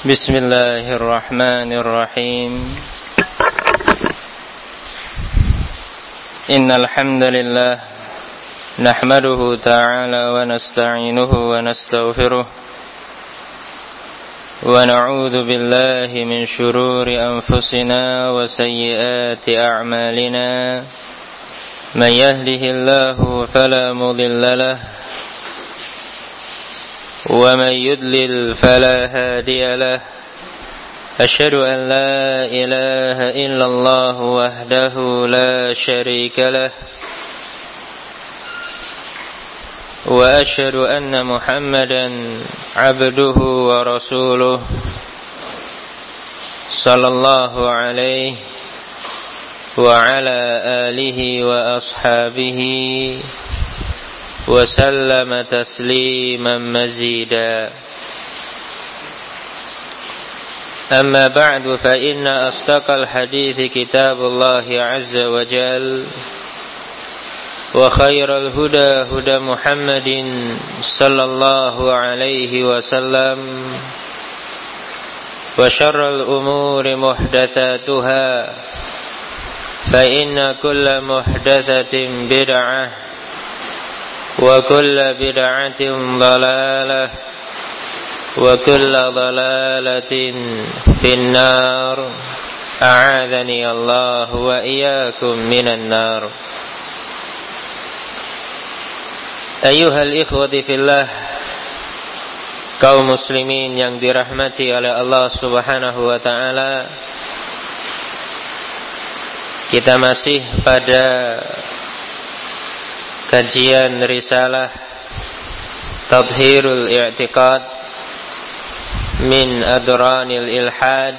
Bismillahirrahmanirrahim. Innal hamdalillah nahmaduhu ta'ala wa nasta'inuhu wa nastaghfiruh wa na'udzu billahi min shururi anfusina wa sayyiati a'malina. Man yahdihillahu fala mudilla lahu ومن يضلل فلا هادي له أشهد أن لا إله إلا الله وحده لا شريك له وأشهد أن محمدا عبده ورسوله صلى الله عليه وعلى آله وأصحابه وسلم تسليما مزيدا. أما بعد فإن أصدق الحديث كتاب الله عز وجل وخير الهدى هدى محمد صلى الله عليه وسلم وشر الأمور محدثاتها فإن كل محدثة بدعة وكل بدعة ضلالة وكل ضلالة في النار أعاذني الله وإياكم من النار. أيها الإخوة في الله, kaum muslimin yang dirahmati oleh Allah Subhanahu wa taala, kita masih pada kajian risalah Tadhhirul I'tiqad min Adranil Ilhad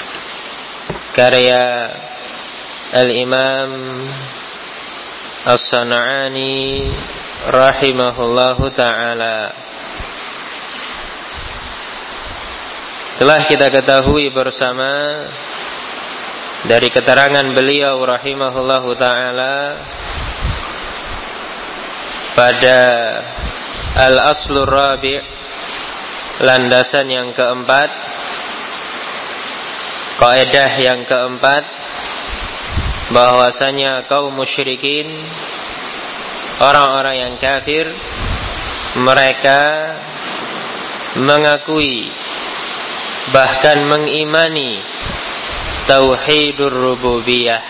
karya Al-Imam As-San'ani rahimahullahu ta'ala. Telah kita ketahui bersama dari keterangan beliau rahimahullahu ta'ala pada al-aslur rabi', landasan yang keempat, kaidah yang keempat, bahwasanya kaum musyrikin, orang-orang yang kafir, mereka mengakui bahkan mengimani tauhidur rububiyah,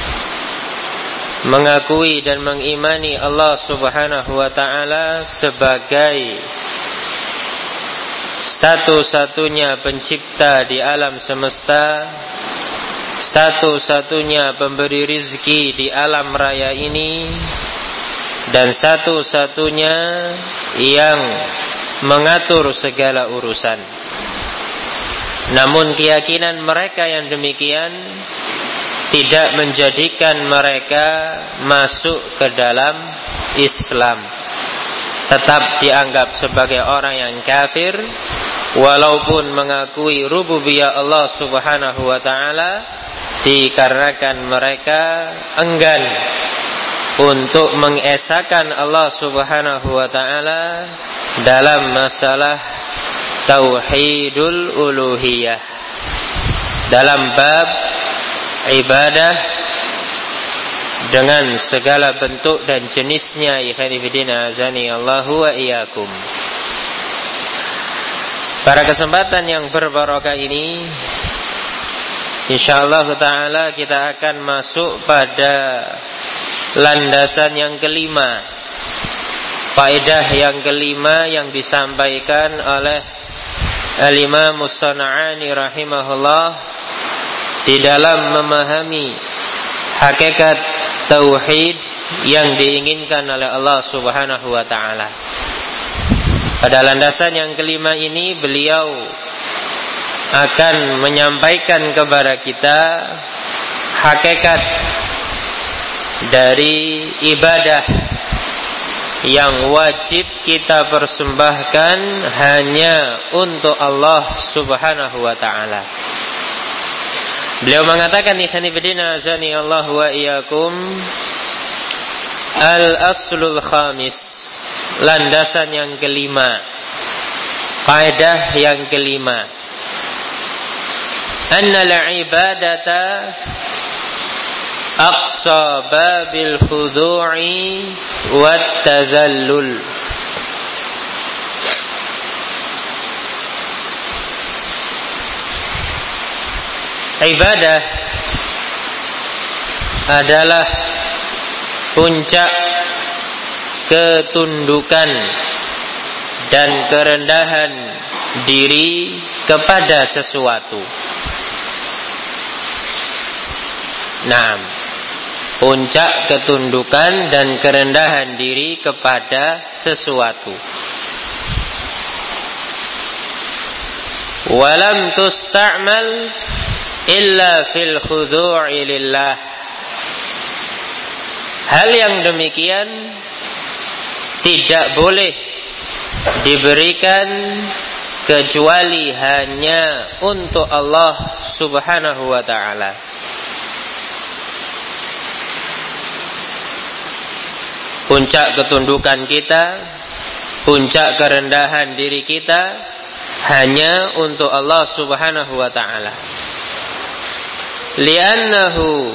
mengakui dan mengimani Allah Subhanahu wa ta'ala sebagai satu-satunya pencipta di alam semesta, satu-satunya pemberi rizki di alam raya ini, dan satu-satunya yang mengatur segala urusan. Namun keyakinan mereka yang demikian tidak menjadikan mereka masuk ke dalam Islam. Tetap dianggap sebagai orang yang kafir, walaupun mengakui rububiyah Allah Subhanahu wa ta'ala, dikarenakan mereka enggan untuk mengesahkan Allah Subhanahu wa ta'ala dalam masalah tauhidul uluhiyah, dalam bab ibadah dengan segala bentuk dan jenisnya. Ikhwanifidina azani Allahu wa iyyakum. Pada kesempatan yang berbarokah ini, insyaallah ta'ala kita akan masuk pada landasan yang kelima, faedah yang kelima yang disampaikan oleh Al-Imam As-San'ani rahimahullah di dalam memahami hakikat tauhid yang diinginkan oleh Allah Subhanahu wa ta'ala. Pada landasan yang kelima ini beliau akan menyampaikan kepada kita hakikat dari ibadah yang wajib kita persembahkan hanya untuk Allah Subhanahu wa ta'ala. Beliau mengatakan, ikhwanifidina azani Allah wa iyyakum, al-aslul khamis, landasan yang kelima, kaidah yang kelima, anna al-ibadata aqsa babil khudu'i wat tazallul. Ibadah adalah puncak ketundukan dan kerendahan diri kepada sesuatu. Naam, puncak ketundukan dan kerendahan diri kepada sesuatu. Walam tusta'mal illa fil khudu'i lillah. Hal yang demikian tidak boleh diberikan kecuali hanya untuk Allah Subhanahu wa ta'ala. Puncak ketundukan kita, puncak kerendahan diri kita hanya untuk Allah Subhanahu wa ta'ala. Li'annahu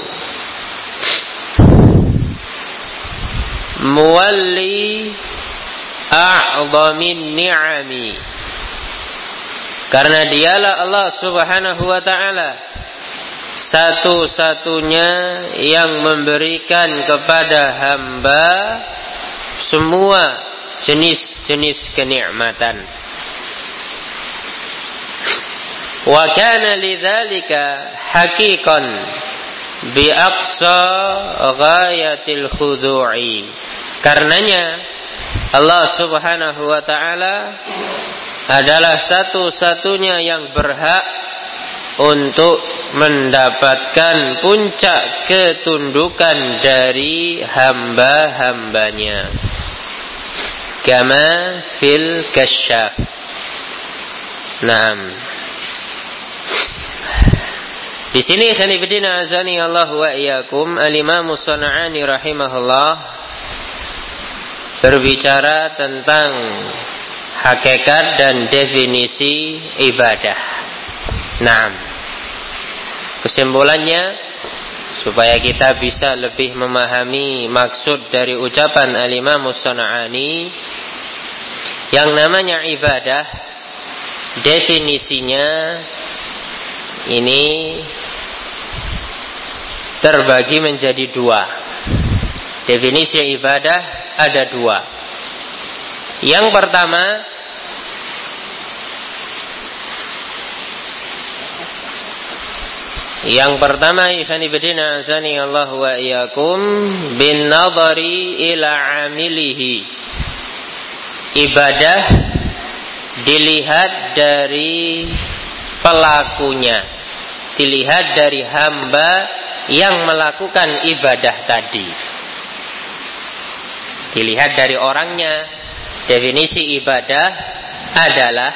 muwalli a'zamin ni'ami. Karena dialah Allah Subhanahu wa ta'ala satu-satunya yang memberikan kepada hamba semua jenis-jenis kenikmatan. Wa kana lidzalika haqiqan bi aqsa ghayatil khudu'i. Karenanya Allah Subhanahu wa ta'ala adalah satu-satunya yang berhak untuk mendapatkan puncak ketundukan dari hamba-hambanya. Kama fil kasyaf. Naam. Di sini khanifidina azani Allah wa iyyakum, al-Imam As-San'ani rahimahullah berbicara tentang hakikat dan definisi ibadah. Naam. Kesimpulannya, supaya kita bisa lebih memahami maksud dari ucapan al-Imam As-San'ani, yang namanya ibadah definisinya ini terbagi menjadi dua. Definisi ibadah ada dua. Yang pertama ikhwan fillah azani Allah wa iyyakum bin nadhari ila amilihi. Ibadah dilihat dari pelakunya, dilihat dari hamba yang melakukan ibadah tadi, dilihat dari orangnya. Definisi ibadah adalah,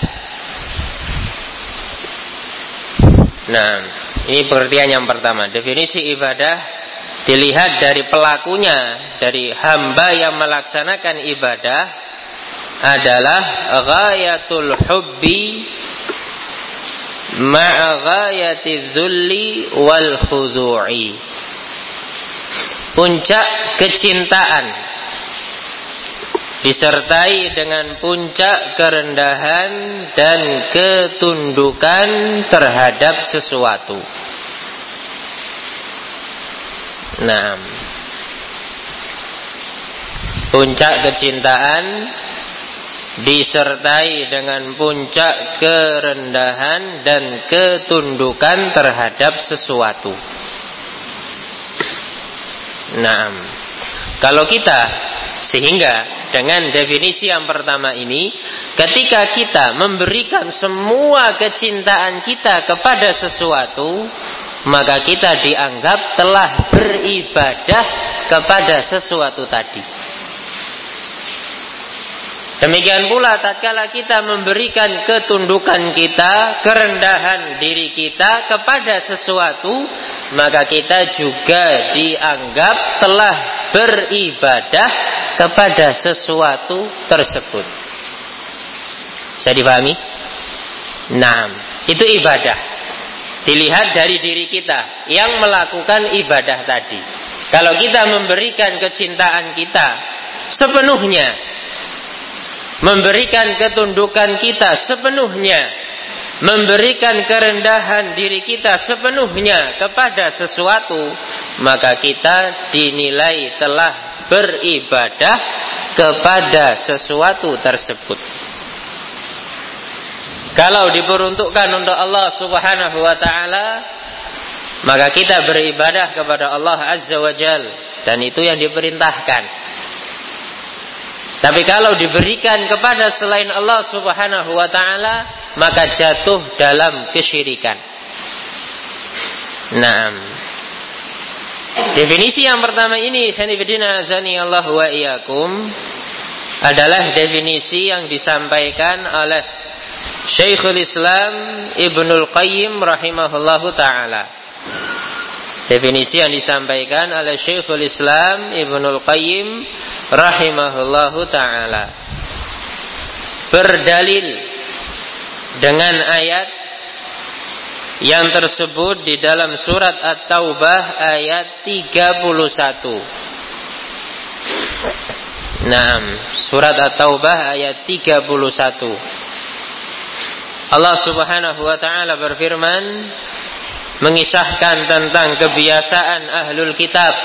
nah, ini pengertian yang pertama. Definisi ibadah dilihat dari pelakunya, dari hamba yang melaksanakan ibadah adalah ghayatul hubbi ma'a ghayatiz zulli wal khudu'i. Puncak kecintaan disertai dengan puncak kerendahan dan ketundukan terhadap sesuatu. Nah, puncak kecintaan disertai dengan puncak kerendahan dan ketundukan terhadap sesuatu. Nah, kalau kita sehingga dengan definisi yang pertama ini, ketika kita memberikan semua kecintaan kita kepada sesuatu, maka kita dianggap telah beribadah kepada sesuatu tadi. Demikian pula tatkala kita memberikan ketundukan kita, kerendahan diri kita kepada sesuatu, maka kita juga dianggap telah beribadah kepada sesuatu tersebut. Bisa dipahami? Nah, itu ibadah. dilihat dari diri kita yang melakukan ibadah tadi. Kalau kita memberikan kecintaan kita sepenuhnya, memberikan ketundukan kita sepenuhnya, memberikan kerendahan diri kita sepenuhnya kepada sesuatu, maka kita dinilai telah beribadah kepada sesuatu tersebut. Kalau diperuntukkan untuk Allah Subhanahu wa ta'ala, maka kita beribadah kepada Allah Azza wa Jal, dan itu yang diperintahkan. Tapi kalau diberikan kepada selain Allah Subhanahu wa ta'ala, maka jatuh dalam kesyirikan. Naam. Definisi yang pertama ini, sanifidina azani Allah wa iyyakum, adalah definisi yang disampaikan oleh Syekhul Islam Ibnul Qayyim rahimahullahu ta'ala. Definisi yang disampaikan oleh Syekhul Islam Ibnul Qayyim rahimahullahu ta'ala, berdalil dengan ayat yang tersebut di dalam surat At-Taubah ayat 31. Naam, surat At-Taubah ayat 31. Allah Subhanahu wa ta'ala berfirman, mengisahkan tentang kebiasaan ahlul kitab.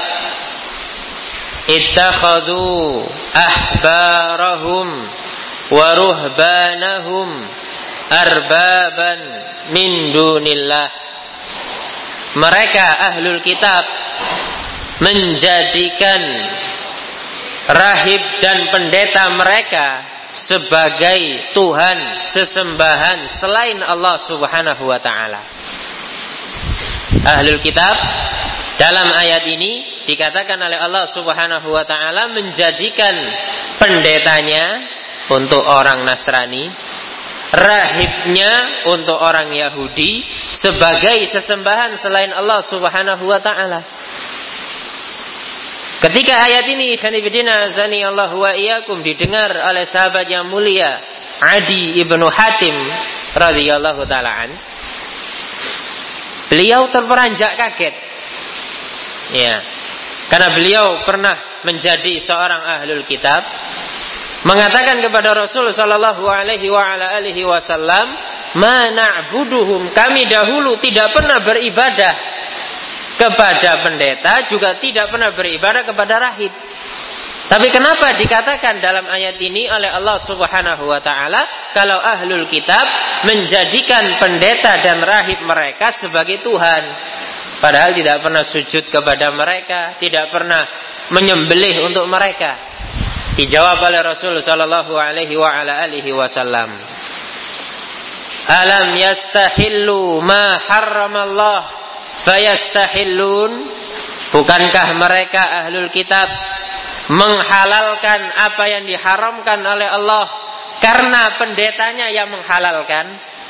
Ittakhadhu ahbarahum wa ruhbanahum arbaban min dunillah. Mereka ahlul kitab menjadikan rahib dan pendeta mereka sebagai Tuhan sesembahan selain Allah Subhanahu wa ta'ala. Ahlul kitab dalam ayat ini dikatakan oleh Allah Subhanahu wa ta'ala menjadikan pendetanya untuk orang Nasrani, rahibnya untuk orang Yahudi sebagai sesembahan selain Allah Subhanahu wa ta'ala. Ketika ayat ini sanifidina azani Allah wa iyyakum didengar oleh sahabat yang mulia Adi ibnu Hatim radhiyallahu ta'ala an, beliau terperanjak kaget. Ya, karena beliau pernah menjadi seorang ahlul kitab, mengatakan kepada Rasul sallallahu alaihi wa ala alihi wasallam, "Ma na'buduhum," kami dahulu tidak pernah beribadah kepada pendeta, juga tidak pernah beribadah kepada rahib. Tapi kenapa dikatakan dalam ayat ini oleh Allah Subhanahu wa ta'ala kalau ahlul kitab menjadikan pendeta dan rahib mereka sebagai Tuhan, padahal tidak pernah sujud kepada mereka, tidak pernah menyembelih untuk mereka? Dijawab oleh Rasul sallallahu alaihi wa ala alihi wasallam, "Alam yastahillu ma harramallah fayastahillun?" Bukankah mereka ahlul kitab menghalalkan apa yang diharamkan oleh Allah karena pendetanya yang menghalalkan?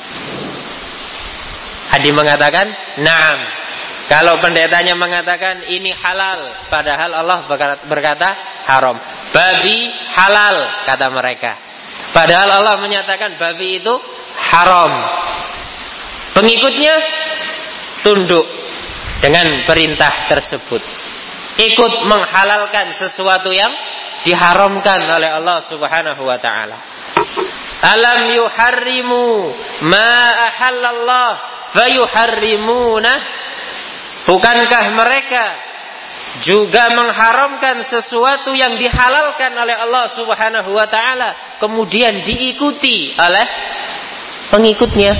Adi mengatakan, "Naam." Kalau pendetanya mengatakan ini halal, padahal Allah berkata haram. Babi halal, kata mereka, padahal Allah menyatakan babi itu haram. Pengikutnya tunduk dengan perintah tersebut, ikut menghalalkan sesuatu yang diharamkan oleh Allah Subhanahu wa ta'ala. Alam yuharrimu ma ahallallah fayuharrimuna. Bukankah mereka juga mengharamkan sesuatu yang dihalalkan oleh Allah Subhanahu wa ta'ala, kemudian diikuti oleh pengikutnya?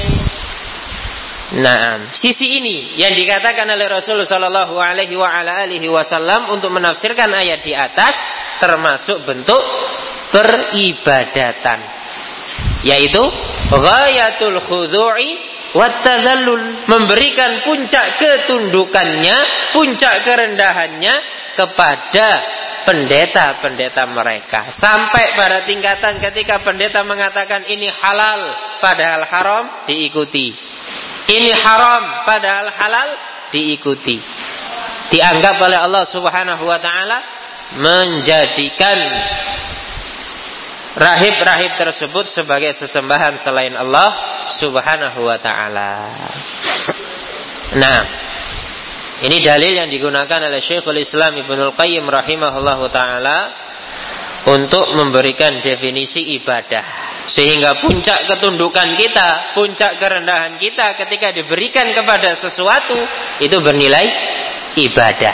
Nah, sisi ini yang dikatakan oleh Rasulullah sallallahu alaihi wa ala alihi wasallam untuk menafsirkan ayat di atas, termasuk bentuk peribadatan, yaitu ghayatul khudu'i wat tadzallul, memberikan puncak ketundukannya, puncak kerendahannya kepada pendeta-pendeta mereka, sampai pada tingkatan ketika pendeta mengatakan ini halal padahal haram, diikuti. Ini haram padahal halal, diikuti. Dianggap oleh Allah Subhanahu wa ta'ala menjadikan rahib-rahib tersebut sebagai sesembahan selain Allah Subhanahu wa ta'ala. Nah, ini dalil yang digunakan oleh Syekhul Islam Ibnul Qayyim rahimahullahu ta'ala untuk memberikan definisi ibadah. Sehingga puncak ketundukan kita, puncak kerendahan kita ketika diberikan kepada sesuatu, itu bernilai ibadah.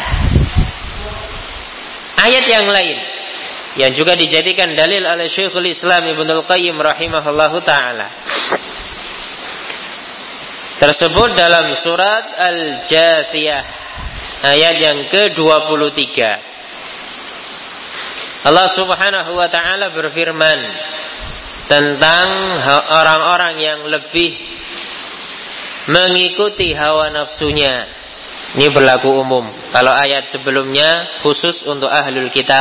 Ayat yang lain yang juga dijadikan dalil oleh Syekhul Islam Ibnul Qayyim rahimahullahu ta'ala tersebut dalam surat Al-Jathiyah ayat yang ke-23. Allah Subhanahu wa ta'ala berfirman tentang orang-orang yang lebih mengikuti hawa nafsunya. Ini berlaku umum. Kalau ayat sebelumnya khusus untuk ahlul kitab.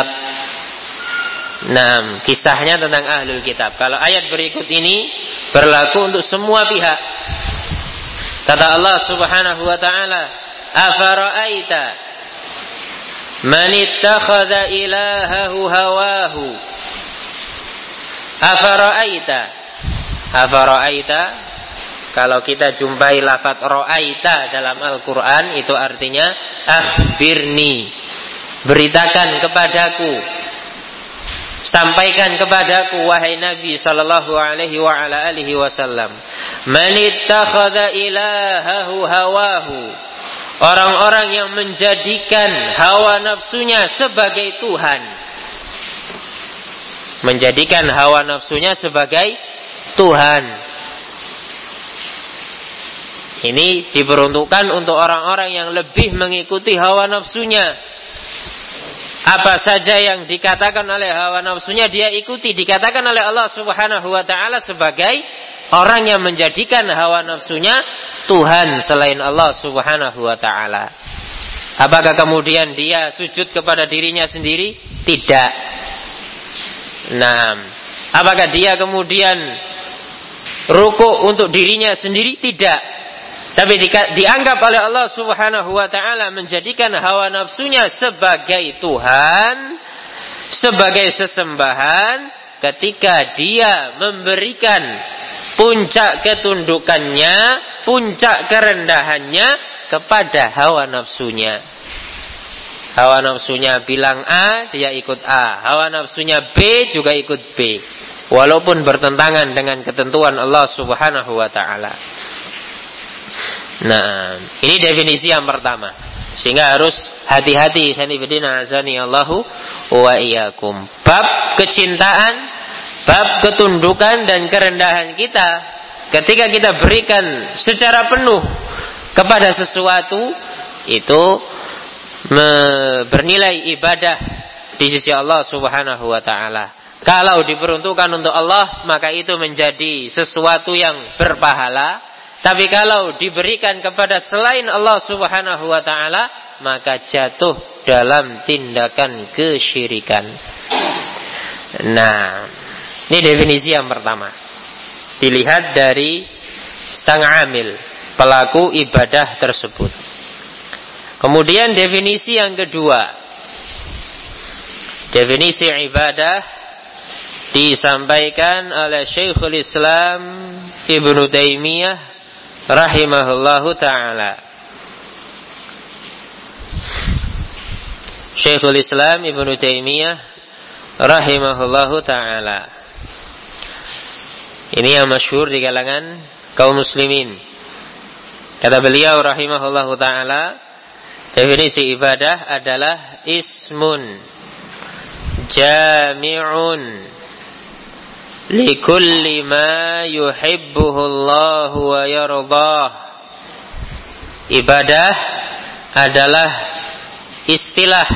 Nah, kisahnya tentang ahlul kitab. Kalau ayat berikut ini berlaku untuk semua pihak. Kata Allah Subhanahu wa ta'ala, "Afara'aita man ittakhadha ilahahu hawahu." Afara'aita, kalau kita jumpai lafaz ra'aita dalam Al-Qur'an, itu artinya akhbirni, beritakan kepadaku, sampaikan kepadaku wahai Nabi sallallahu alaihi wa ala alihi wasallam, man ittakhadha ilahahu hawahu, orang-orang yang menjadikan hawa nafsunya sebagai Tuhan. Menjadikan hawa nafsunya sebagai Tuhan. Ini diperuntukkan untuk orang-orang yang lebih mengikuti hawa nafsunya. Apa saja yang dikatakan oleh hawa nafsunya dia ikuti. Dikatakan oleh Allah Subhanahu wa ta'ala sebagai orang yang menjadikan hawa nafsunya Tuhan selain Allah Subhanahu wa ta'ala. Apakah kemudian dia sujud kepada dirinya sendiri? Tidak. Nah, apakah dia kemudian rukuk untuk dirinya sendiri? Tidak. Tapi dianggap oleh Allah Subhanahu wa ta'ala menjadikan hawa nafsunya sebagai Tuhan, sebagai sesembahan, ketika dia memberikan puncak ketundukannya, puncak kerendahannya kepada hawa nafsunya. Hawa nafsunya bilang A, dia ikut A. Hawa nafsunya B, juga ikut B. Walaupun bertentangan dengan ketentuan Allah Subhanahu wa ta'ala. Nah, ini definisi yang pertama. Sehingga harus hati-hati. Sanifidina azani Allahu wa iyyakum. Bab kecintaan, bab ketundukan dan kerendahan kita, ketika kita berikan secara penuh kepada sesuatu, itu bernilai ibadah di sisi Allah Subhanahu wa ta'ala. Kalau diperuntukkan untuk Allah, maka itu menjadi sesuatu yang berpahala. Tapi kalau diberikan kepada selain Allah Subhanahu wa ta'ala, maka jatuh dalam tindakan kesyirikan. Nah, ini definisi yang pertama. Dilihat dari sang amil, pelaku ibadah tersebut. Kemudian definisi yang kedua. Definisi ibadah disampaikan oleh Syekhul Islam Ibnu Taimiyah rahimahullahu ta'ala. Syekhul Islam Ibnu Taimiyah rahimahullahu ta'ala. Ini yang masyhur di kalangan kaum muslimin. Kata beliau rahimahullahu ta'ala, definisi ibadah adalah ismun jami'un likulli ma yuhibbuhu Allah wa yardah. Ibadah adalah istilah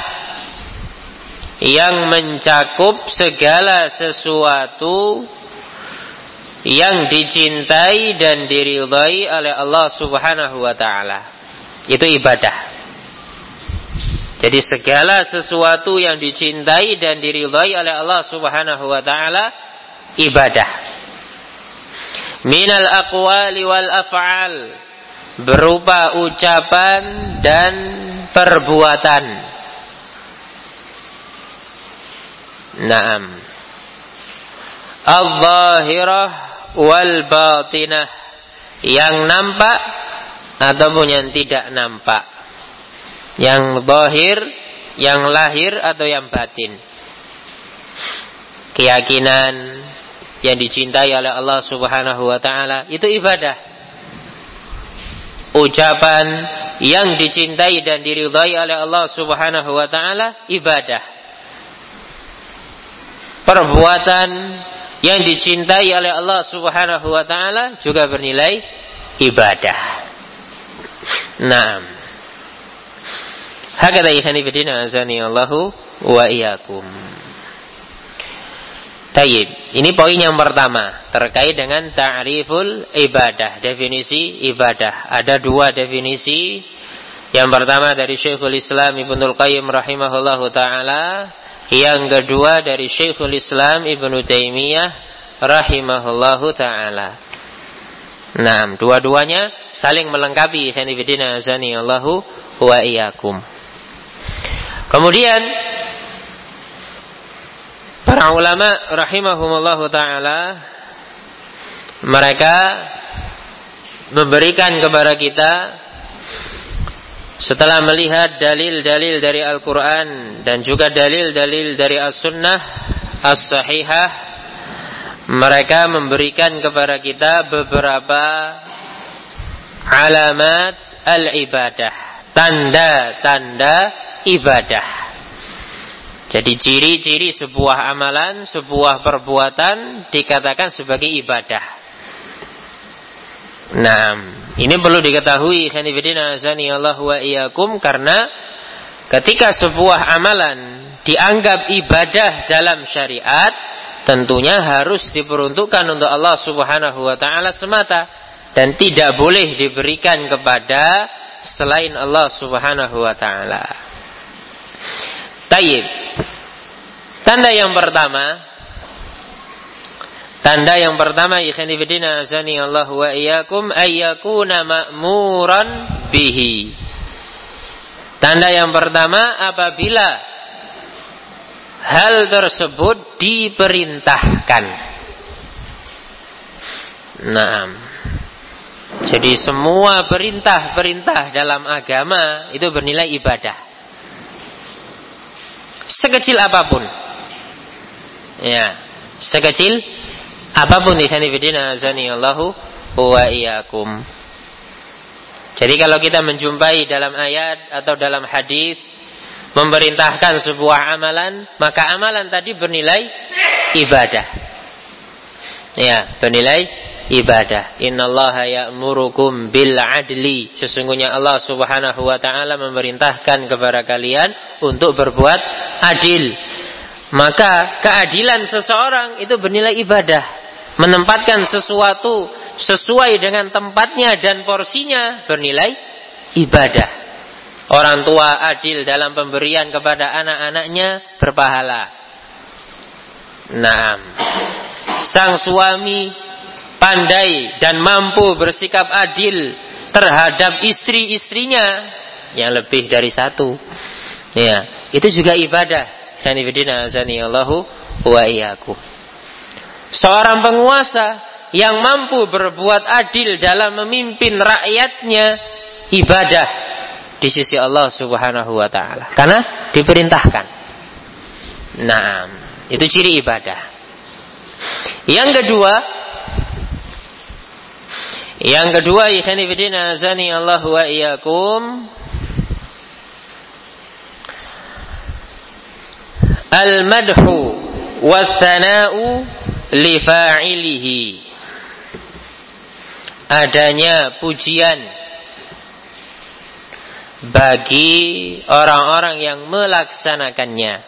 yang mencakup segala sesuatu yang dicintai dan diridhai oleh Allah Subhanahu wa ta'ala. Itu ibadah. Jadi segala sesuatu yang dicintai dan diridhai oleh Allah Subhanahu wa ta'ala ibadah. Minal aqwali wal af'al, berupa ucapan dan perbuatan. Naam. Al-zahirah wal batinah, yang nampak ataupun yang tidak nampak, yang zahir, yang lahir atau yang batin. Keyakinan yang dicintai oleh Allah Subhanahu wa taala itu ibadah. Ucapan yang dicintai dan diridhai oleh Allah Subhanahu wa taala ibadah. Perbuatan yang dicintai oleh Allah Subhanahu wa taala juga bernilai ibadah. Naam. Hakadha ikhwani fillah azani Allahu wa iyyakum. Tayyib. Ini poin yang pertama terkait dengan ta'riful ibadah, definisi ibadah. Ada dua definisi. Yang pertama dari Syekhul Islam Ibnul Qayyim rahimahullahu taala, yang kedua dari Syekhul Islam Ibnu Taimiyah rahimahullahu taala. Nah, dua-duanya saling melengkapi. Khanifidina azani Allahu wa iyyakum. Kemudian para ulama rahimahumullahu taala, mereka memberikan kepada kita, setelah melihat dalil-dalil dari Al-Quran dan juga dalil-dalil dari As-Sunnah As-Sahihah, mereka memberikan kepada kita beberapa alamat al-ibadah, tanda-tanda ibadah. Jadi ciri-ciri sebuah amalan, sebuah perbuatan dikatakan sebagai ibadah. Nah, ini perlu diketahui khanifidina azani Allah wa iyyakum, karena ketika sebuah amalan dianggap ibadah dalam syariat, tentunya harus diperuntukkan untuk Allah Subhanahu wa taala semata dan tidak boleh diberikan kepada selain Allah Subhanahu wa taala. Tayyib. Tanda yang pertama ikhwani fillah azani Allah wa iyyakum ayyakuna ma'muran bihi. Tanda yang pertama apabila hal tersebut diperintahkan. Naam. Jadi semua perintah-perintah dalam agama itu bernilai ibadah. Sekecil apapun. Ya, sekecil apapun ikhwanifidina azani Allahu wa iyyakum. Jadi kalau kita menjumpai dalam ayat atau dalam hadis memerintahkan sebuah amalan, maka amalan tadi bernilai ibadah. Ya, bernilai ibadah. Innallaha ya'murukum bil adli. Sesungguhnya Allah Subhanahu wa taala memerintahkan kepada kalian untuk berbuat adil. Maka keadilan seseorang itu bernilai ibadah. Menempatkan sesuatu sesuai dengan tempatnya dan porsinya bernilai ibadah. Orang tua adil dalam pemberian kepada anak-anaknya berpahala. Naam. Sang suami pandai dan mampu bersikap adil terhadap istri-istrinya yang lebih dari satu. Ya, itu juga ibadah. Khanifidina azani Allahu wa iyyakum. Seorang penguasa yang mampu berbuat adil dalam memimpin rakyatnya ibadah di sisi Allah Subhanahu wa taala, karena diperintahkan. Nah, itu ciri ibadah. Yang kedua ikhwani fillah azani Allah wa iyyakum, al-madhu wa thana'u li fa'ilihi. Adanya pujian bagi orang-orang yang melaksanakannya.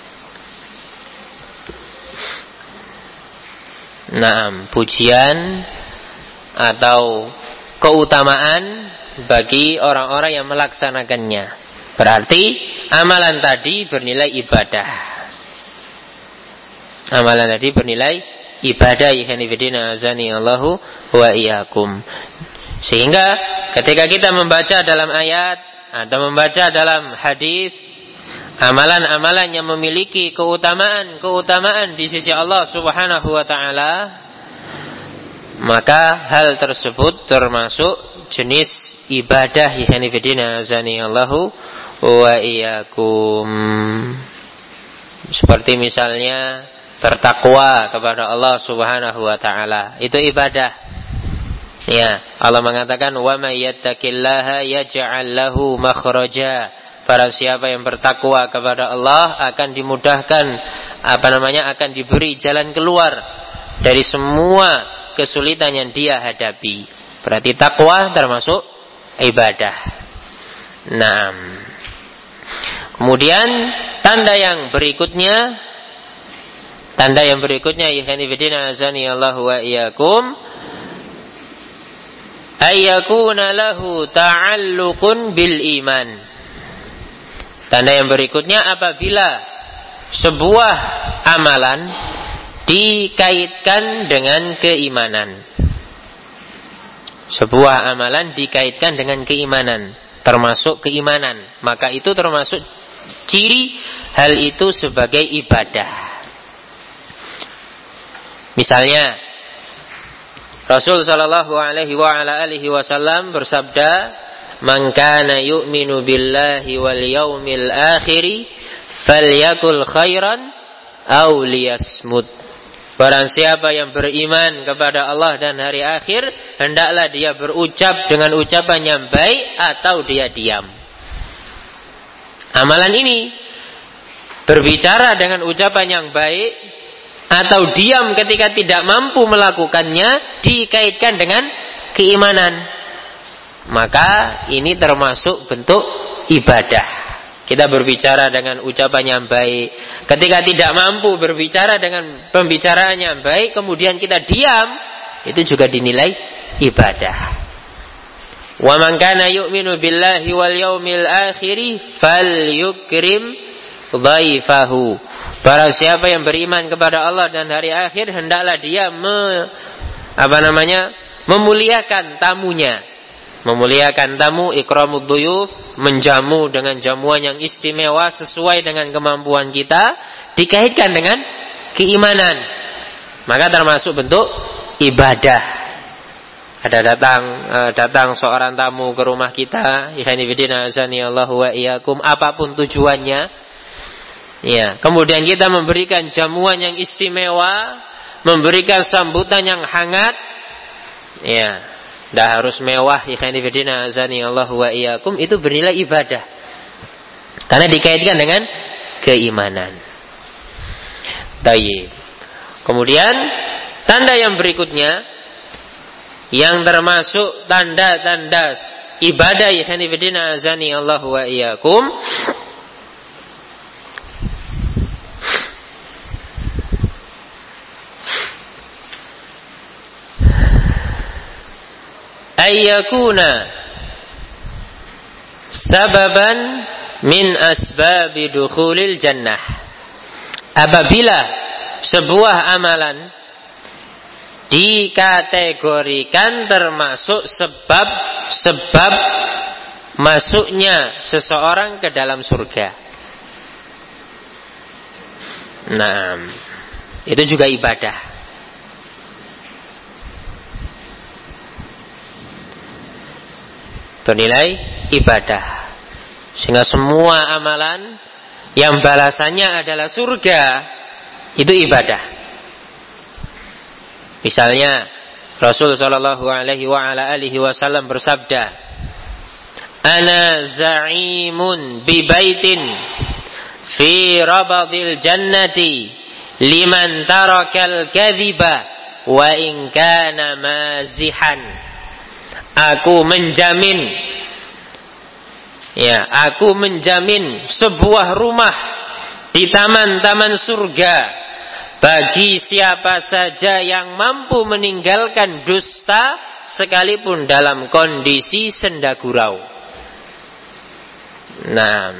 Naam, pujian atau keutamaan bagi orang-orang yang melaksanakannya. Berarti amalan tadi bernilai ibadah. Amalan tadi bernilai ibadah ikhwanifidina azani Allahu wa iyyakum. Sehingga ketika kita membaca dalam ayat atau membaca dalam hadis, amalan-amalan yang memiliki keutamaan di sisi Allah Subhanahu wa taala, maka hal tersebut termasuk jenis ibadah ikhwanifidina azanillahu wa iyyakum. Seperti misalnya bertakwa kepada Allah Subhanahu wa taala, itu ibadah. Ya, Allah mengatakan wa may yattaqillaha yaj'al lahu makhraja. Para siapa yang bertakwa kepada Allah akan dimudahkan akan diberi jalan keluar dari semua kesulitan yang dia hadapi. Berarti takwa termasuk ibadah. Nah, kemudian tanda yang berikutnya ikhwanifidina azanillahu wa iyyakum, ayyakuna lahu ta'alluqun bil iman. Tanda yang berikutnya apabila sebuah amalan dikaitkan dengan keimanan. Sebuah amalan dikaitkan dengan keimanan, termasuk keimanan, maka itu termasuk ciri hal itu sebagai ibadah. Misalnya Rasul sallallahu alaihi wasallam bersabda, "Man kana yu'minu billahi wal yaumil akhir falyakul khairan aw liyasmut." Barang siapa yang beriman kepada Allah dan hari akhir, hendaklah dia berucap dengan ucapan yang baik atau dia diam. Amalan ini berbicara dengan ucapan yang baik atau diam ketika tidak mampu melakukannya dikaitkan dengan keimanan. Maka ini termasuk bentuk ibadah. Kita berbicara dengan ucapan yang baik. Ketika tidak mampu berbicara dengan pembicaraan yang baik, kemudian kita diam, itu juga dinilai ibadah. Wa man kana yu'minu billahi wal yaumil akhir falyukrim dhaifahu. Barang siapa yang beriman kepada Allah dan hari akhir, hendaklah dia memuliakan tamunya. Memuliakan tamu, ikramud dhuyuf, menjamu dengan jamuan yang istimewa sesuai dengan kemampuan kita, dikaitkan dengan keimanan. Maka termasuk bentuk ibadah. Ada datang seorang tamu ke rumah kita, ikhwanifidina azanillahu wa iyyakum, apapun tujuannya. Ya, kemudian kita memberikan jamuan yang istimewa, memberikan sambutan yang hangat. Ya, tidak harus mewah, ikhwanifidina azanillahu wa iyyakum, itu bernilai ibadah. Karena dikaitkan dengan keimanan. Baik. Kemudian tanda yang berikutnya yang termasuk tanda-tanda ibadah ikhwanifidina azanillahu wa iyyakum, ayyakuna sababan min asbabi dukhulil jannah. Apabila sebuah amalan dikategorikan termasuk sebab masuknya seseorang ke dalam surga. Nah, itu juga ibadah. Bernilai ibadah. Sehingga semua amalan yang balasannya adalah surga, itu ibadah. Misalnya Rasul sallallahu alaihi wasallam bersabda, "Ana za'imun bi baitin fi rabadil jannati liman tarakal kadhiba wa in kana mazihan." Aku menjamin sebuah rumah di taman-taman surga bagi siapa saja yang mampu meninggalkan dusta sekalipun dalam kondisi senda gurau. Nah,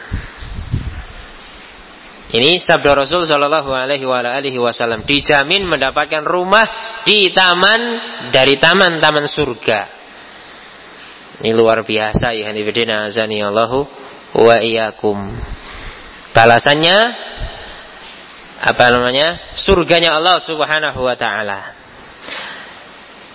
ini sabda Rasul sallallahu alaihi wasallam, dijamin mendapatkan rumah di taman dari taman-taman surga. Ini luar biasa ya, hadirin azanillahu wa iyyakum. Balasannya surganya Allah Subhanahu wa taala.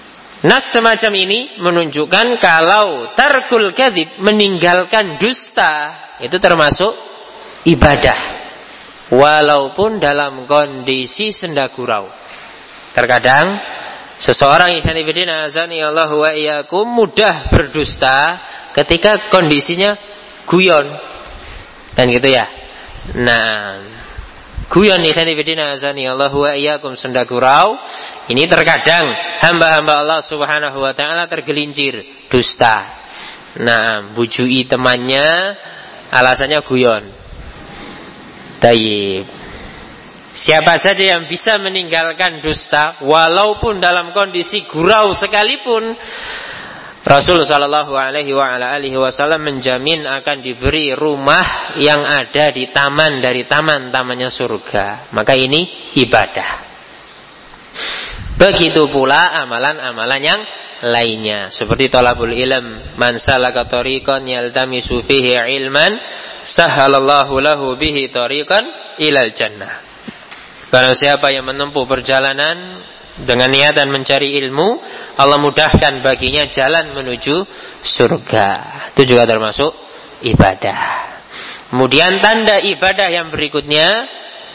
Nas semacam ini menunjukkan kalau tarkul kadzib, meninggalkan dusta, itu termasuk ibadah, walaupun dalam kondisi senda gurau. Terkadang seseorang ikhwanifidina azani Allah wa iyyakum mudah berdusta ketika kondisinya guyon, kan gitu ya. Nah, guyon ikhwanifidina azani Allah wa iyyakum senda gurau, ini terkadang hamba-hamba Allah Subhanahu wa taala tergelincir dusta. Nah, bujui temannya, alasannya guyon. Tayyib. Siapa saja yang bisa meninggalkan dusta walaupun dalam kondisi gurau sekalipun, Rasul sallallahu alaihi wasallam menjamin akan diberi rumah yang ada di taman dari taman-tamannya surga. Maka ini ibadah. Begitu pula amalan-amalan yang lainnya, seperti thalabul ilm, man salaka tariqan yaltamisu fihi ilman sahalallahu lahu bihi tariqan ilal jannah. Barang siapa yang menempuh perjalanan dengan niatan mencari ilmu, Allah mudahkan baginya jalan menuju surga. Itu juga termasuk ibadah. Kemudian tanda ibadah yang berikutnya,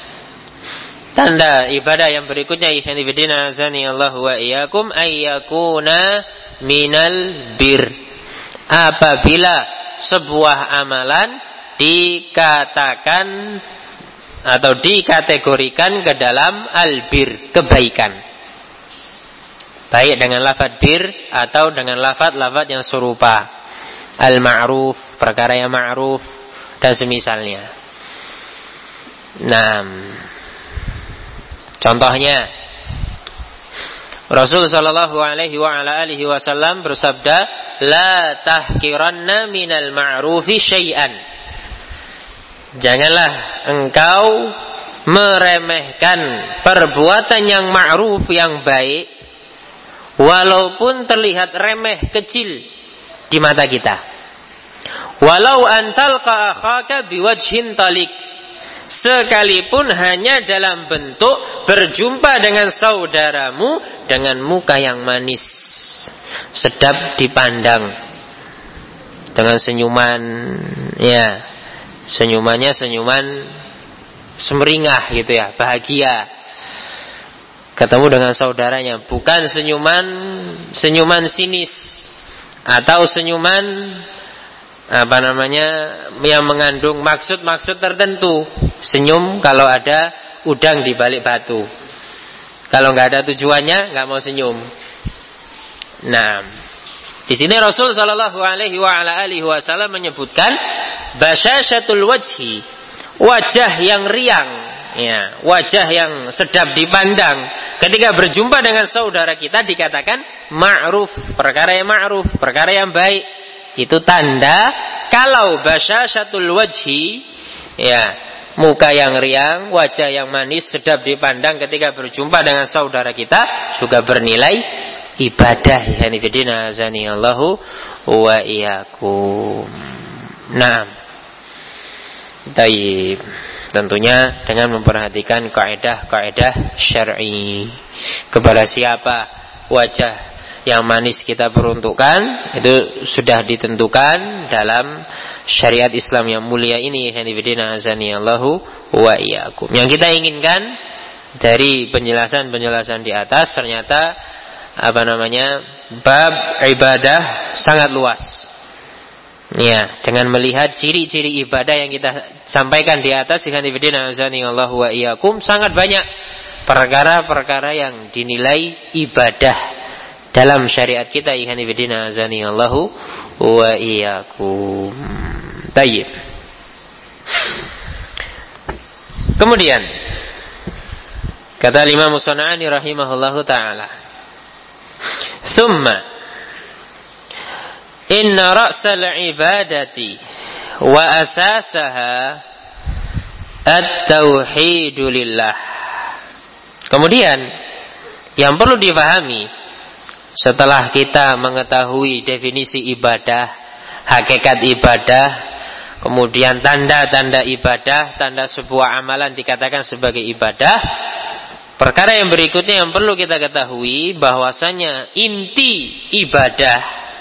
ikhwanifidina azani Allah wa iyyakum, ayyakuna minal bir. Apabila sebuah amalan dikatakan atau dikategorikan ke dalam albir, kebaikan, baik dengan lafaz bir atau dengan lafaz-lafaz yang serupa, al-ma'ruf, perkara yang ma'ruf dan semisalnya. Nah, contohnya Rasul sallallahu alaihi wasallam bersabda, la tahqiranna minal ma'rufi syai'an. Janganlah engkau meremehkan perbuatan yang ma'ruf, yang baik, walaupun terlihat remeh, kecil di mata kita. Walau antalqa akhaka biwajhin talik, sekalipun hanya dalam bentuk berjumpa dengan saudaramu dengan muka yang manis, sedap dipandang, dengan senyuman, ya, senyumannya senyuman semeringah gitu ya, bahagia ketemu dengan saudaranya, bukan senyuman sinis atau senyuman yang mengandung maksud-maksud tertentu. Senyum kalau ada udang di balik batu, kalau nggak ada tujuannya nggak mau senyum. Nah, di sini Rasul sallallahu alaihi wasallam menyebutkan basyasyatul wajhi, wajah yang riang, ya, wajah yang sedap dipandang ketika berjumpa dengan saudara kita dikatakan ma'ruf, perkara yang ma'ruf, perkara yang baik. Itu tanda kalau basyasyatul wajhi, ya, muka yang riang, wajah yang manis, sedap dipandang ketika berjumpa dengan saudara kita juga bernilai ibadah. Hanifidina azani Allahu wa iyyakum. Naam. Baik. Tentunya dengan memperhatikan kaidah-kaidah syar'i. Kepada siapa wajah yang manis kita peruntukkan, itu sudah ditentukan dalam syariat Islam yang mulia ini. Hanifidina azani Allahu wa iyyakum. Yang kita inginkan dari penjelasan-penjelasan di atas, ternyata bab ibadah sangat luas. Ya, dengan melihat ciri-ciri ibadah yang kita sampaikan di atas, ikhwanifidina azani Allah wa iyyakum, sangat banyak perkara-perkara yang dinilai ibadah dalam syariat kita, ikhwanifidina azani Allah wa iyyakum. Baik. Kemudian kata Imam Musanna'ani rahimahullahu taala, "Tsumma inna ra'sal ibadati wa asasaha at-tauhidu lillah." Kemudian yang perlu dipahami setelah kita mengetahui definisi ibadah, hakikat ibadah, kemudian tanda-tanda ibadah, tanda sebuah amalan dikatakan sebagai ibadah, Perkara yang berikutnya yang perlu kita ketahui bahwasanya inti ibadah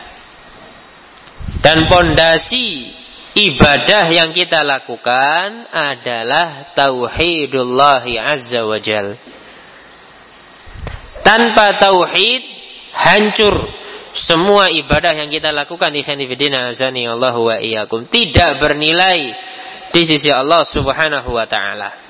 dan pondasi ibadah yang kita lakukan adalah tauhidullah azza wa jal. Tanpa tauhid hancur semua ibadah yang kita lakukan. Ikhwani fillah azani Allah wa iyyakum, tidak bernilai di sisi Allah Subhanahu wa taala.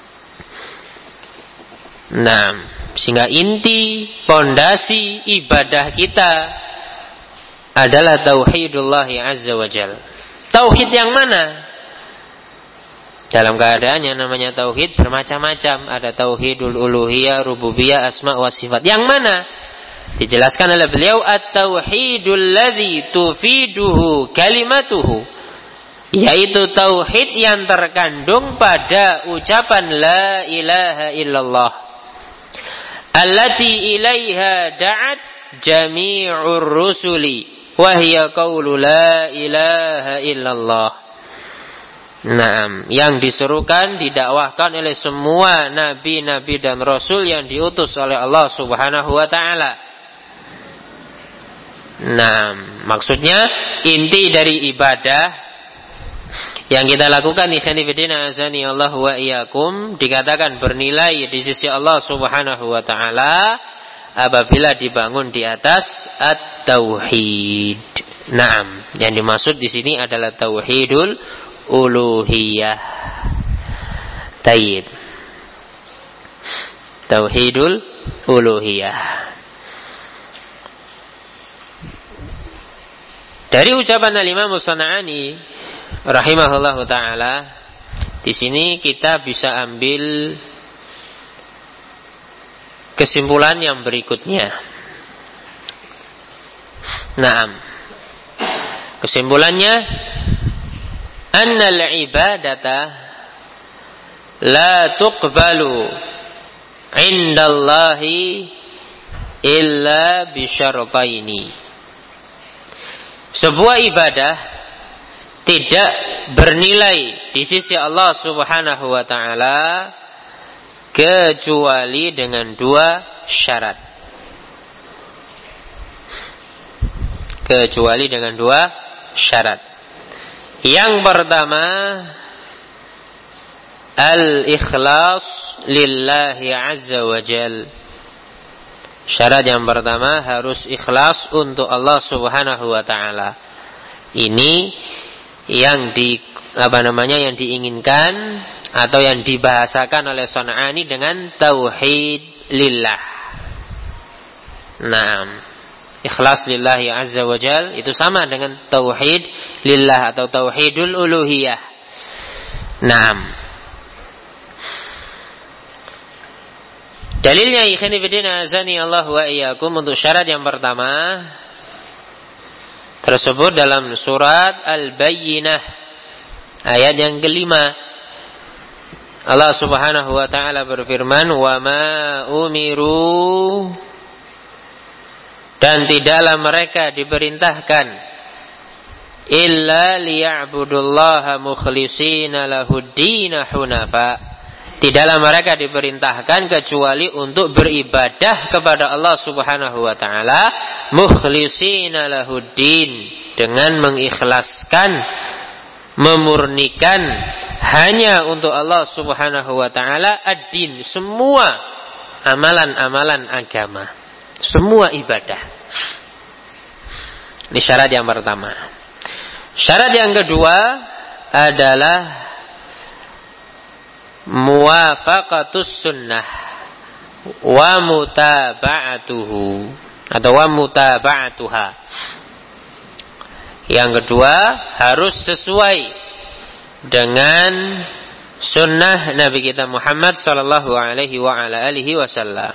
Nah, sehingga inti pondasi ibadah kita adalah tauhidullah azza wa jal. Tauhid yang mana? Dalam keadaan yang namanya tauhid bermacam-macam. Ada tauhidul uluhiyah, rububiyah, asma wa sifat. Yang mana? Dijelaskan oleh beliau, at-tauhidul ladzi tufiduhu kalimatuhu, yaitu tauhid yang terkandung pada ucapan la ilaha illallah, allati ilaiha da'at jami'ur rusuli wa hiya qaulu la ilaha illallah. Naam, yang diserukan, didakwahkan oleh semua nabi-nabi dan rasul yang diutus oleh Allah Subhanahu wa taala. Naam, maksudnya inti dari ibadah yang kita lakukan ikhwani fillah azani Allah wa iyyakum dikatakan bernilai di sisi Allah Subhanahu wa taala apabila dibangun di atas at-tauhid. Naam, yang dimaksud di sini adalah tauhidul uluhiyah. Tayyib. Tauhidul uluhiyah. Dari ucapan Al-Imam As-San'ani rahimahullahu taala, di sini kita bisa ambil kesimpulan yang berikutnya. Naam. Kesimpulannya, annal ibadata la tuqbalu indallahi illa bisyartaini. Sebuah ibadah tidak bernilai di sisi Allah Subhanahu wa taala kecuali dengan dua syarat. Kecuali dengan dua syarat. Yang pertama, al-ikhlas lillahi azza wa jal. Syarat yang pertama harus ikhlas untuk Allah Subhanahu wa taala. Ini yang yang diinginkan atau yang dibahasakan oleh San'ani dengan tauhid lillah. Naam. Ikhlas lillahi azza wa jal itu sama dengan tauhid lillah atau tauhidul uluhiyah. Naam. Dalilnya ikhwani fillah azani Allah wa iyyakum untuk syarat yang pertama tersebut dalam surat Al-Bayyinah ayat yang kelima. Allah Subhanahu wa taala berfirman, "Wa ma umiru," dan tidaklah mereka diperintahkan illa liya'budullaha mukhlishina lahud-din hunafa. Tidaklah mereka diperintahkan kecuali untuk beribadah kepada Allah Subhanahu wa taala mukhlishina lahud-din, dengan mengikhlaskan, memurnikan hanya untuk Allah Subhanahu wa taala ad-din, semua amalan-amalan agama, semua ibadah. Ini syarat yang pertama. Syarat yang kedua adalah muwafaqatus sunnah wa mutaba'atuhu atau wa mutaba'atuha. Yang kedua harus sesuai dengan sunnah Nabi kita Muhammad sallallahu alaihi wa ala alihi wasallam.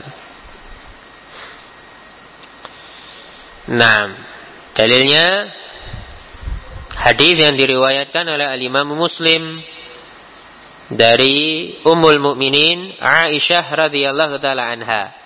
Nah, dalilnya hadis yang diriwayatkan oleh Al-Imam Muslim dari Ummul Mukminin Aisyah radhiyallahu taala anha.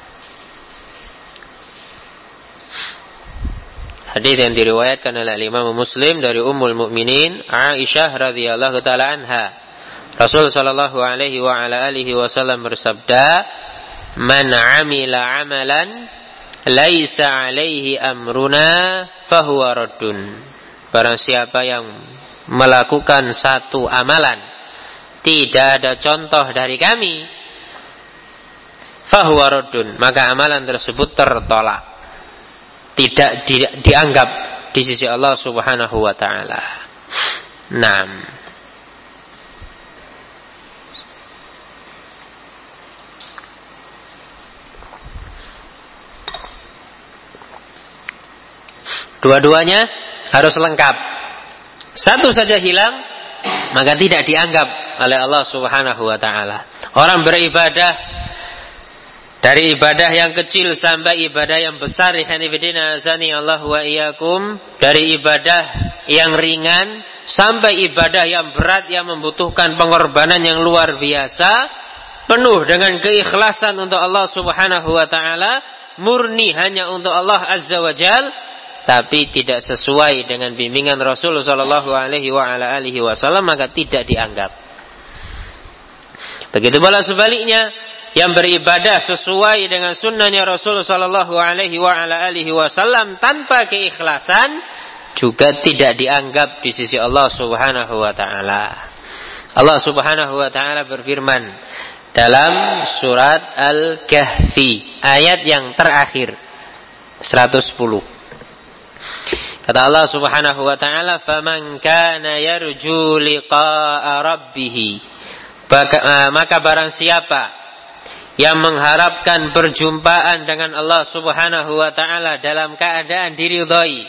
Hadis yang diriwayatkan oleh Imam Muslim dari Ummul Mukminin Aisyah radhiyallahu taala anha. Rasul sallallahu alaihi wa ala alihi wasallam bersabda, Man 'amila 'amalan laisa 'alaihi amruna fahuwa raddun. Barang siapa yang melakukan satu amalan tidak ada contoh dari kami, fahuwa raddun, maka amalan tersebut tertolak, tidak dianggap di sisi Allah Subhanahu wa taala. Naam. Dua-duanya harus lengkap. Satu saja hilang, maka tidak dianggap oleh Allah Subhanahu wa taala. Orang beribadah dari ibadah yang kecil sampai ibadah yang besar, ikhwanifidina azani Allah wa iyyakum, dari ibadah yang ringan sampai ibadah yang berat yang membutuhkan pengorbanan yang luar biasa, penuh dengan keikhlasan untuk Allah Subhanahu wa taala, murni hanya untuk Allah Azza wa Jalla, tapi tidak sesuai dengan bimbingan Rasul sallallahu alaihi wasallam, maka tidak dianggap. Begitu pula sebaliknya, yang beribadah sesuai dengan sunnahnya Rasul sallallahu alaihi wasallam tanpa keikhlasan juga tidak dianggap di sisi Allah Subhanahu wa taala. Allah Subhanahu wa taala berfirman dalam surat Al-Kahfi ayat yang terakhir 110. Kata Allah Subhanahu wa taala, "Faman kana yarju liqa'a rabbih." Maka barang siapa yang mengharapkan perjumpaan dengan Allah Subhanahu wa taala dalam keadaan diridhai.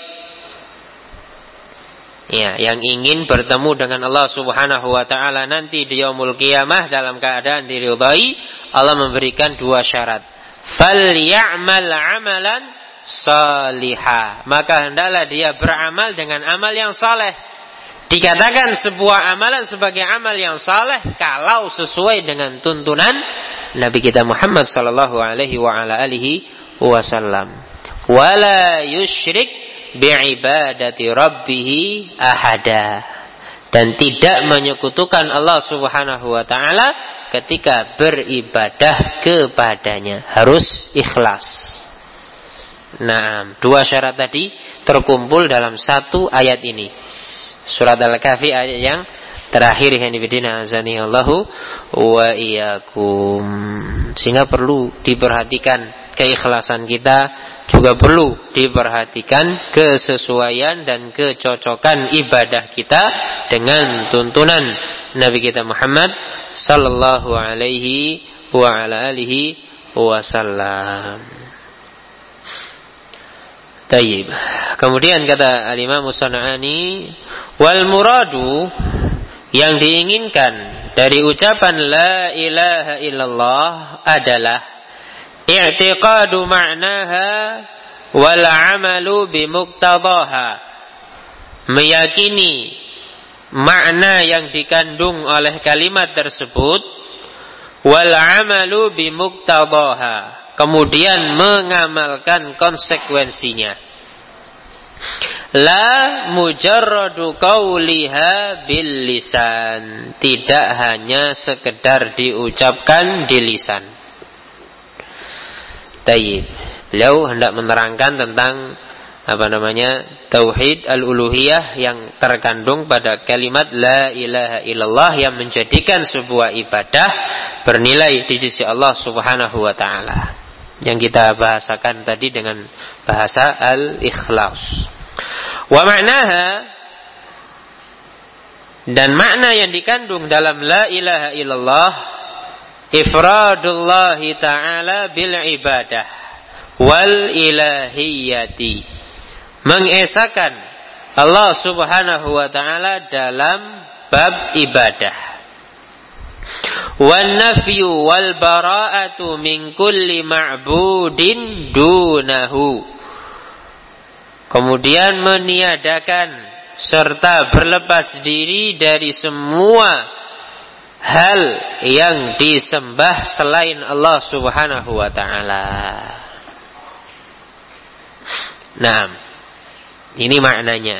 Ya, yang ingin bertemu dengan Allah Subhanahu wa taala nanti di yaumul qiyamah dalam keadaan diridhai, Allah memberikan dua syarat. Falyamal 'amalan salihah, maka hendaklah dia beramal dengan amal yang saleh. Dikatakan sebuah amalan sebagai amal yang saleh kalau sesuai dengan tuntunan Nabi kita Muhammad sallallahu alaihi wasallam. Wala yusyrik bi'ibadati rabbih ahada, dan tidak menyekutukan Allah Subhanahu wa taala ketika beribadah kepadanya, harus ikhlas. Nah, dua syarat tadi terkumpul dalam satu ayat ini. Surat Al-Kahfi ayat yang terakhir, hanifidina azani Allahu wa iyyakum. Sehingga perlu diperhatikan keikhlasan kita, juga perlu diperhatikan kesesuaian dan kecocokan ibadah kita dengan tuntunan Nabi kita Muhammad sallallahu alaihi wasallam. Tayyib. Kemudian kata Al-Imam As-San'ani, wal muradu, yang diinginkan dari ucapan la ilaha illallah adalah i'tiqadu ma'naha wal 'amalu bimuqtadaha, meyakini makna yang dikandung oleh kalimat tersebut, wal 'amalu bimuqtadaha, kemudian mengamalkan konsekuensinya. La mujarradu qawliha bil lisan, tidak hanya sekedar diucapkan di lisan. Tayyib. Beliau hendak menerangkan tentang tauhid al-uluhiyah yang terkandung pada kalimat la ilaha illallah, yang menjadikan sebuah ibadah bernilai di sisi Allah Subhanahu wa taala, yang kita bahasakan tadi dengan bahasa al-ikhlas. Wa ma'naha, dan makna yang dikandung dalam la ilaha illallah, ifradullahi ta'ala bil ibadah wal ilahiyati, mengesakan Allah Subhanahu wa ta'ala dalam bab ibadah. Wan nafyu wal bara'atu min kulli ma'budin dunahu, kemudian meniadakan serta berlepas diri dari semua hal yang disembah selain Allah Subhanahu wa ta'ala. Nah, ini maknanya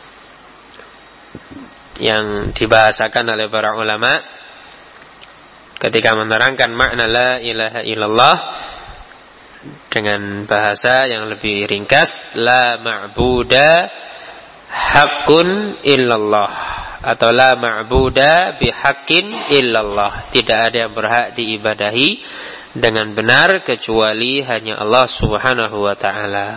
yang dibahasakan oleh para ulama ketika menerangkan makna la ilaha illallah dengan bahasa yang lebih ringkas, la ma'buda haqqun illallah, atau la ma'buda bihaqqin illallah. Tidak ada yang berhak diibadahi dengan benar kecuali hanya Allah Subhanahu wa ta'ala.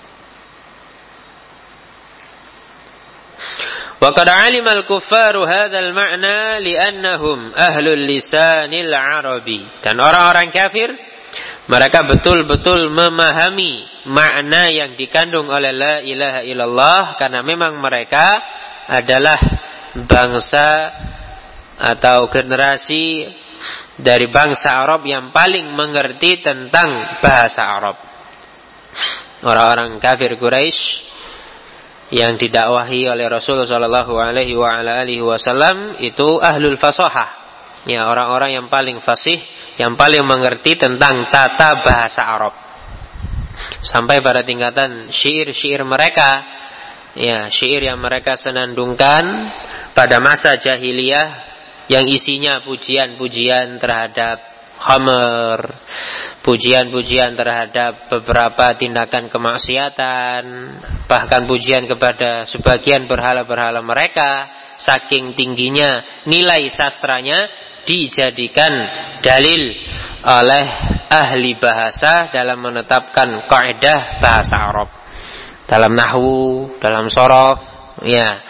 Wa qad 'alima al-kuffaru hadzal ma'na li'annahum ahlul lisanil arabi. Dan orang-orang kafir mereka betul-betul memahami makna yang dikandung oleh la ilaha illallah, karena memang mereka adalah bangsa atau generasi dari bangsa Arab yang paling mengerti tentang bahasa Arab. Orang-orang kafir Quraisy yang didakwahi oleh Rasulullah sallallahu alaihi wasallam itu ahlul fasahah. Ya, orang-orang yang paling fasih, yang paling mengerti tentang tata bahasa Arab. Sampai pada tingkatan syair-syair mereka, ya, syair yang mereka senandungkan pada masa jahiliyah yang isinya pujian-pujian terhadap khamr, pujian-pujian terhadap beberapa tindakan kemaksiatan, bahkan pujian kepada sebagian berhala-berhala mereka. Saking tingginya nilai sastranya dijadikan dalil oleh ahli bahasa dalam menetapkan kaidah bahasa Arab, dalam nahwu, dalam shorof, ya.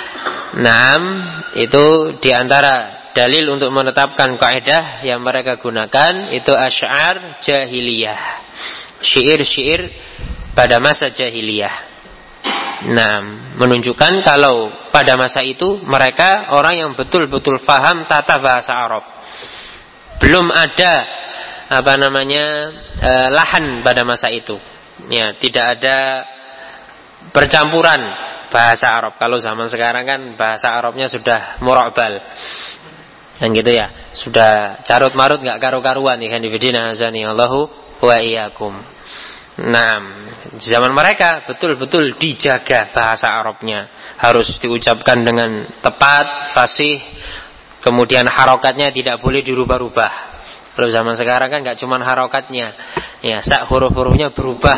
Itu diantara dalil untuk menetapkan kaidah yang mereka gunakan itu asy'ar jahiliyah, syair-syair pada masa jahiliyah. Menunjukkan kalau pada masa itu mereka orang yang betul-betul faham tata bahasa Arab. Belum ada lahan pada masa itu. Ya, tidak ada percampuran bahasa Arab. Kalau zaman sekarang kan bahasa Arabnya sudah murabal. Kan gitu ya. Sudah carut marut enggak karu-karuan ya kan dibidina azani Allahu wa iyyakum. Di zaman mereka betul-betul dijaga bahasa Arabnya, harus diucapkan dengan tepat, fasih, kemudian harokatnya tidak boleh dirubah-rubah. Kalau zaman sekarang kan nggak cuma harokatnya, ya, sak huruf-hurufnya berubah.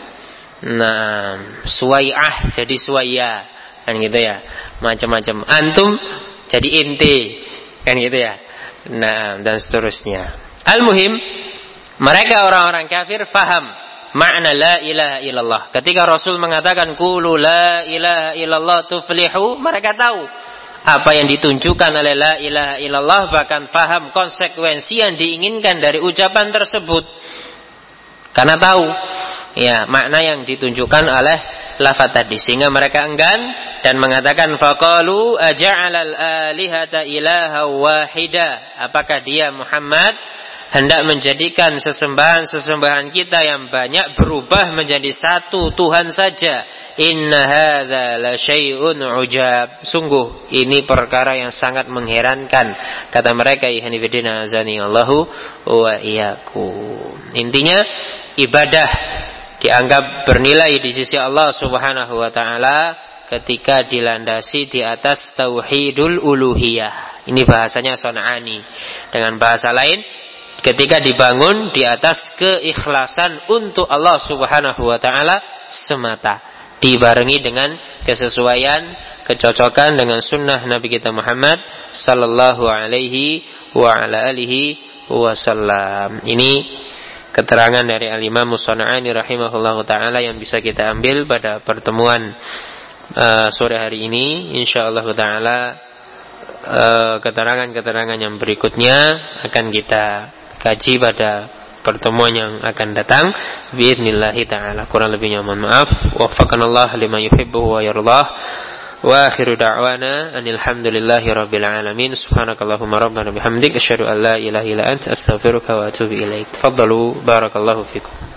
Suwai'ah jadi suwaiya, kan gitu ya, macam-macam. Antum jadi inti, kan gitu ya. Dan seterusnya. Al-muhim, mereka orang-orang kafir faham makna la ilaha illallah. Ketika Rasul mengatakan qulu la ilaha illallah tuflihu, mereka tahu apa yang ditunjukkan oleh la ilaha illallah, bahkan faham konsekuensi yang diinginkan dari ucapan tersebut. Karena tahu ya makna yang ditunjukkan oleh lafaz tadi, sehingga mereka enggan dan mengatakan faqalu aja'alal alihata ilaha wahida, apakah dia Muhammad hendak menjadikan sesembahan-sesembahan kita yang banyak berubah menjadi satu Tuhan saja. Inna hadza la syai'un ujab. Sungguh ini perkara yang sangat mengherankan, kata mereka. Ihanibidina azani Allahu wa iyyakum. Intinya ibadah dianggap bernilai di sisi Allah Subhanahu wa taala ketika dilandasi di atas tauhidul uluhiyah. Ini bahasanya Son'ani. Dengan bahasa lain, ketika dibangun di atas keikhlasan untuk Allah Subhanahu wa taala semata, dibarengi dengan kesesuaian, kecocokan dengan sunnah Nabi kita Muhammad sallallahu alaihi wa ala alihi wasallam. Ini keterangan dari Al-Imam As-San'ani rahimahullahu taala yang bisa kita ambil pada pertemuan sore hari ini. Insyaallah taala keterangan-keterangan yang berikutnya akan kita kaji pada pertemuan yang akan datang biidznillah taala. Kurang lebihnya mohon maaf. Waffaqanallah lima yuhibbu wa yardah. Wa akhiru da'wana anil hamdulillahi rabbil alamin. Subhanakallahumma rabbana bihamdik asyhadu an la ilaha illa anta astaghfiruka wa atubu ilaik. Tafaddalu barakallahu fikum.